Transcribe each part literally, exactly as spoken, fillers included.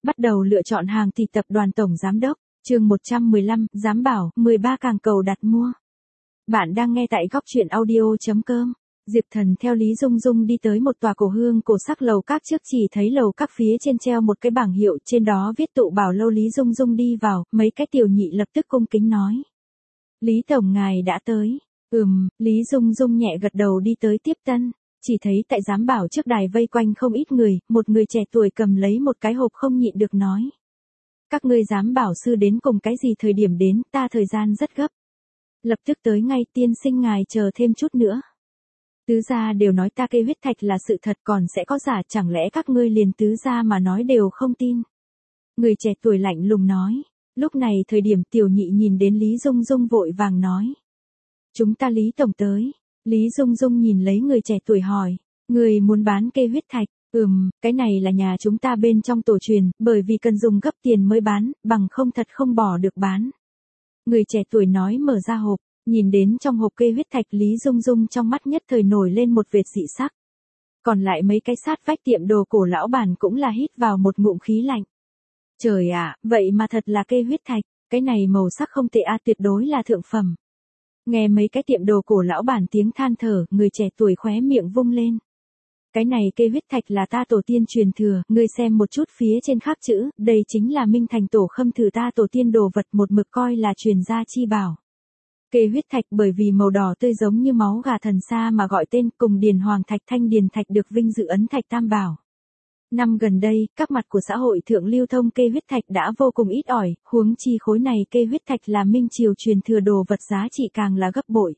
Bắt đầu lựa chọn hàng thì tập đoàn tổng giám đốc, chương một trăm mười lăm, giám bảo, mười ba càng cầu đặt mua. Bạn đang nghe tại góc truyện audio.com. Diệp Thần theo Lý Dung Dung đi tới một tòa cổ hương cổ sắc lầu các, trước chỉ thấy lầu các phía trên treo một cái bảng hiệu, trên đó viết tụ bảo lâu. Lý Dung Dung đi vào, mấy cái tiểu nhị lập tức cung kính nói: Lý tổng ngài đã tới. Ừm, Lý Dung Dung nhẹ gật đầu đi tới tiếp tân. Chỉ thấy tại giám bảo trước đài vây quanh không ít người, một người trẻ tuổi cầm lấy một cái hộp không nhịn được nói: Các ngươi giám bảo sư đến cùng cái gì thời điểm đến, ta thời gian rất gấp. Lập tức tới ngay, tiên sinh ngài chờ thêm chút nữa. Tứ gia đều nói ta cây huyết thạch là sự thật, còn sẽ có giả, chẳng lẽ các ngươi liền tứ gia mà nói đều không tin? Người trẻ tuổi lạnh lùng nói. Lúc này thời điểm tiểu nhị nhìn đến Lý Dung Dung vội vàng nói: Chúng ta Lý tổng tới. Lý Dung Dung nhìn lấy người trẻ tuổi hỏi: Người muốn bán cây huyết thạch? Ừm, cái này là nhà chúng ta bên trong tổ truyền, bởi vì cần dùng gấp tiền mới bán, bằng không thật không bỏ được bán. Người trẻ tuổi nói, mở ra hộp, nhìn đến trong hộp cây huyết thạch, Lý Dung Dung trong mắt nhất thời nổi lên một vệt dị sắc. Còn lại mấy cái sát vách tiệm đồ cổ lão bản cũng là hít vào một ngụm khí lạnh. Trời ạ, vậy mà thật là cây huyết thạch, cái này màu sắc không tệ a, tuyệt đối là thượng phẩm. Nghe mấy cái tiệm đồ cổ lão bản tiếng than thở, người trẻ tuổi khóe miệng vung lên. Cái này cây huyết thạch là ta tổ tiên truyền thừa, ngươi xem một chút phía trên khắc chữ, đây chính là Minh Thành tổ khâm thử ta tổ tiên đồ vật, một mực coi là truyền gia chi bảo. Cây huyết thạch bởi vì màu đỏ tươi giống như máu gà thần sa mà gọi tên, cùng điền hoàng thạch, thanh điền thạch được vinh dự ấn thạch tam bảo. Năm gần đây, các mặt của xã hội thượng lưu thông cây huyết thạch đã vô cùng ít ỏi, huống chi khối này cây huyết thạch là Minh Triều truyền thừa đồ vật, giá trị càng là gấp bội.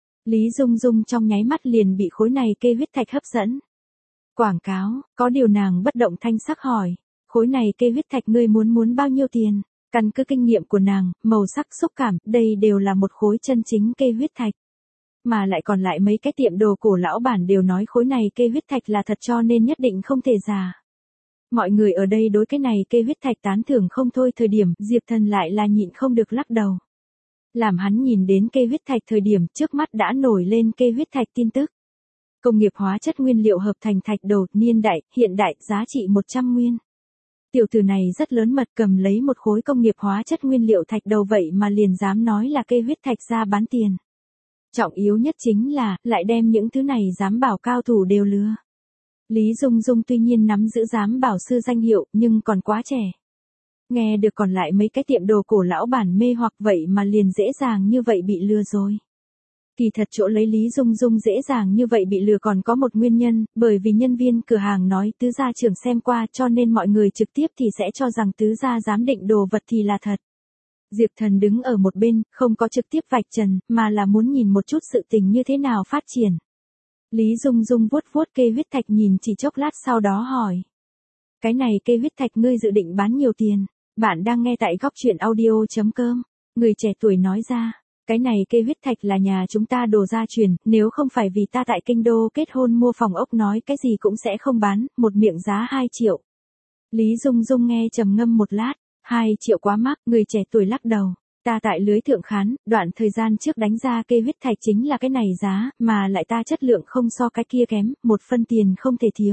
Lý Dung Dung trong nháy mắt liền bị khối này cây huyết thạch hấp dẫn. Quảng cáo, có điều nàng bất động thanh sắc hỏi: Khối này cây huyết thạch ngươi muốn muốn bao nhiêu tiền? Căn cứ kinh nghiệm của nàng, màu sắc, xúc cảm, đây đều là một khối chân chính cây huyết thạch. Mà lại còn lại mấy cái tiệm đồ cổ lão bản đều nói khối này cây huyết thạch là thật, cho nên nhất định không thể giả. Mọi người ở đây đối cái này cây huyết thạch tán thưởng không thôi, thời điểm Diệp Thần lại là nhịn không được lắc đầu. Làm hắn nhìn đến cây huyết thạch thời điểm, trước mắt đã nổi lên cây huyết thạch tin tức. Công nghiệp hóa chất nguyên liệu hợp thành thạch đầu, niên đại, hiện đại, giá trị một trăm nguyên. Tiểu tử này rất lớn mật, cầm lấy một khối công nghiệp hóa chất nguyên liệu thạch đầu vậy mà liền dám nói là cây huyết thạch ra bán tiền. Trọng yếu nhất chính là, lại đem những thứ này giám bảo cao thủ đều lừa. Lý Dung Dung tuy nhiên nắm giữ giám bảo sư danh hiệu, nhưng còn quá trẻ. Nghe được còn lại mấy cái tiệm đồ cổ lão bản mê hoặc, vậy mà liền dễ dàng như vậy bị lừa rồi. Kỳ thật chỗ lấy Lý Dung Dung dễ dàng như vậy bị lừa còn có một nguyên nhân, bởi vì nhân viên cửa hàng nói tứ gia trưởng xem qua, cho nên mọi người trực tiếp thì sẽ cho rằng tứ gia giám định đồ vật thì là thật. Diệp Thần đứng ở một bên, không có trực tiếp vạch trần, mà là muốn nhìn một chút sự tình như thế nào phát triển. Lý Dung Dung vuốt vuốt cây huyết thạch nhìn chỉ chốc lát, sau đó hỏi: Cái này cây huyết thạch ngươi dự định bán nhiều tiền? Bạn đang nghe tại góc truyện audio.com. Người trẻ tuổi nói ra: Cái này cây huyết thạch là nhà chúng ta đồ gia truyền, nếu không phải vì ta tại kinh đô kết hôn mua phòng ốc, nói cái gì cũng sẽ không bán, một miệng giá hai triệu. Lý Dung Dung nghe trầm ngâm một lát: hai triệu quá mắc. Người trẻ tuổi lắc đầu: Ta tại lưới thượng khán, đoạn thời gian trước đánh ra cây huyết thạch chính là cái này giá, mà lại ta chất lượng không so cái kia kém, một phân tiền không thể thiếu.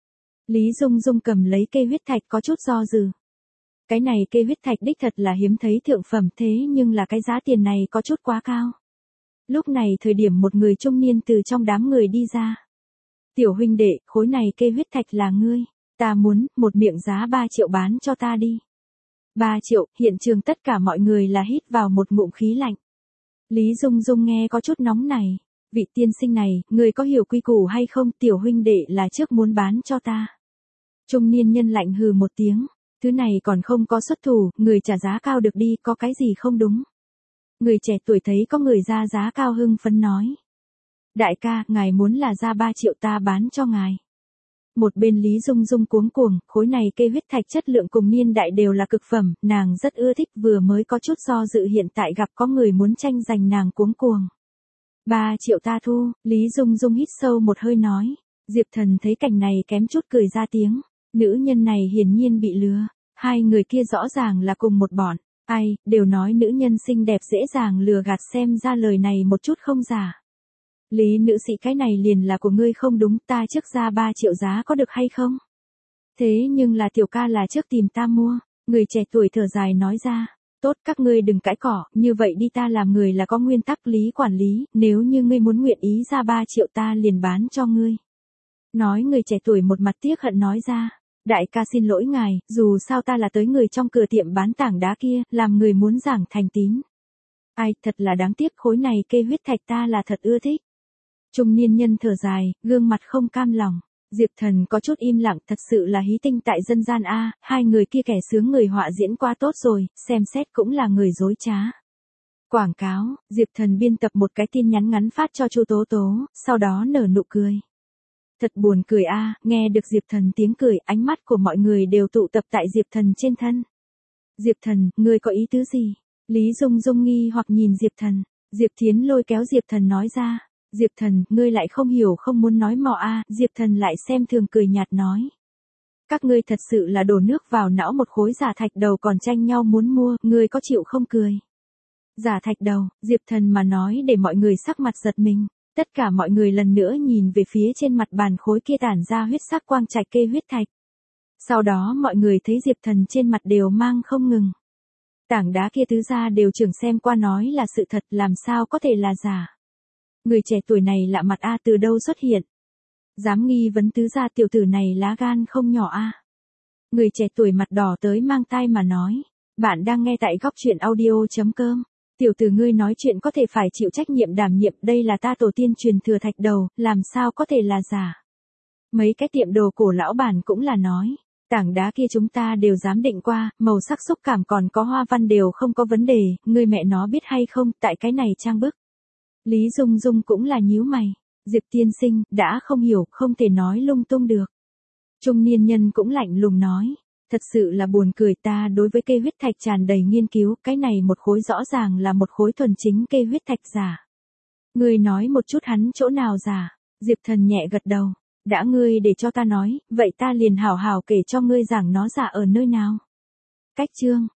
Lý Dung Dung cầm lấy cây huyết thạch có chút do dự. Cái này cây huyết thạch đích thật là hiếm thấy thượng phẩm, thế nhưng là cái giá tiền này có chút quá cao. Lúc này thời điểm một người trung niên từ trong đám người đi ra. Tiểu huynh đệ, khối này cây huyết thạch là ngươi, ta muốn, một miệng giá ba triệu bán cho ta đi. ba triệu, hiện trường tất cả mọi người là hít vào một ngụm khí lạnh. Lý Dung Dung nghe có chút nóng này. Vị tiên sinh này, người có hiểu quy củ hay không, tiểu huynh đệ là trước muốn bán cho ta. Trung niên nhân lạnh hừ một tiếng. Thứ này còn không có xuất thủ, người trả giá cao được đi, có cái gì không đúng. Người trẻ tuổi thấy có người ra giá cao hưng phấn nói: Đại ca, ngài muốn là ra ba triệu ta bán cho ngài. Một bên Lý Dung Dung cuống cuồng, khối này cây huyết thạch chất lượng cùng niên đại đều là cực phẩm, nàng rất ưa thích, vừa mới có chút do dự, hiện tại gặp có người muốn tranh giành nàng cuống cuồng. ba triệu ta thu. Lý Dung Dung hít sâu một hơi nói. Diệp Thần thấy cảnh này kém chút cười ra tiếng. Nữ nhân này hiển nhiên bị lừa. Hai người kia rõ ràng là cùng một bọn. Ai, đều nói nữ nhân xinh đẹp dễ dàng lừa gạt, xem ra lời này một chút không giả. Lý nữ sĩ, cái này liền là của ngươi không đúng, ta trước ra ba triệu giá có được hay không? Thế nhưng là tiểu ca là trước tìm ta mua, người trẻ tuổi thở dài nói ra. Tốt, các ngươi đừng cãi cỏ, như vậy đi, ta làm người là có nguyên tắc lý quản lý, nếu như ngươi muốn nguyện ý ra ba triệu ta liền bán cho ngươi. Nói người trẻ tuổi một mặt tiếc hận nói ra. Đại ca xin lỗi ngài, dù sao ta là tới người trong cửa tiệm bán tảng đá kia, làm người muốn giảng thành tín. Ai, thật là đáng tiếc, khối này kê huyết thạch ta là thật ưa thích. Trung niên nhân thở dài, gương mặt không cam lòng. Diệp Thần có chút im lặng, thật sự là hí tinh tại dân gian a, hai người kia kẻ sướng người họa diễn quá tốt rồi, xem xét cũng là người dối trá. Quảng cáo, Diệp Thần biên tập một cái tin nhắn ngắn phát cho Chu Tố Tố, sau đó nở nụ cười. Thật buồn cười a, nghe được Diệp Thần tiếng cười, ánh mắt của mọi người đều tụ tập tại Diệp Thần trên thân. Diệp Thần, ngươi có ý tứ gì? Lý Dung Dung nghi hoặc nhìn Diệp Thần. Diệp Thiến lôi kéo Diệp Thần nói ra. Diệp Thần, ngươi lại không hiểu không muốn nói mò a, Diệp Thần lại xem thường cười nhạt nói. Các ngươi thật sự là đổ nước vào não, một khối giả thạch đầu còn tranh nhau muốn mua, ngươi có chịu không cười? Giả thạch đầu, Diệp Thần mà nói để mọi người sắc mặt giật mình. Tất cả mọi người lần nữa nhìn về phía trên mặt bàn khối kia tản ra huyết sắc quang trạch kê huyết thạch. Sau đó mọi người thấy Diệp Thần trên mặt đều mang không ngừng. Tảng đá kia tứ gia đều trưởng xem qua nói là sự thật, làm sao có thể là giả. Người trẻ tuổi này lạ mặt a, từ đâu xuất hiện. Dám nghi vấn tứ gia, tiểu tử này lá gan không nhỏ a. Người trẻ tuổi mặt đỏ tới mang tai mà nói. Bạn đang nghe tại góc truyện audio chấm com. Tiểu tử ngươi nói chuyện có thể phải chịu trách nhiệm đảm nhiệm, đây là ta tổ tiên truyền thừa thạch đầu, làm sao có thể là giả. Mấy cái tiệm đồ cổ lão bản cũng là nói. Tảng đá kia chúng ta đều giám định qua, màu sắc xúc cảm còn có hoa văn đều không có vấn đề, ngươi mẹ nó biết hay không, tại cái này trang bức. Lý Dung Dung cũng là nhíu mày. Diệp tiên sinh, đã không hiểu, không thể nói lung tung được. Trung niên nhân cũng lạnh lùng nói. Thật sự là buồn cười, ta đối với cây huyết thạch tràn đầy nghiên cứu, cái này một khối rõ ràng là một khối thuần chính cây huyết thạch giả. Ngươi nói một chút hắn chỗ nào giả? Diệp Thần nhẹ gật đầu. Đã ngươi để cho ta nói, vậy ta liền hảo hảo kể cho ngươi rằng nó giả ở nơi nào. Cách chương.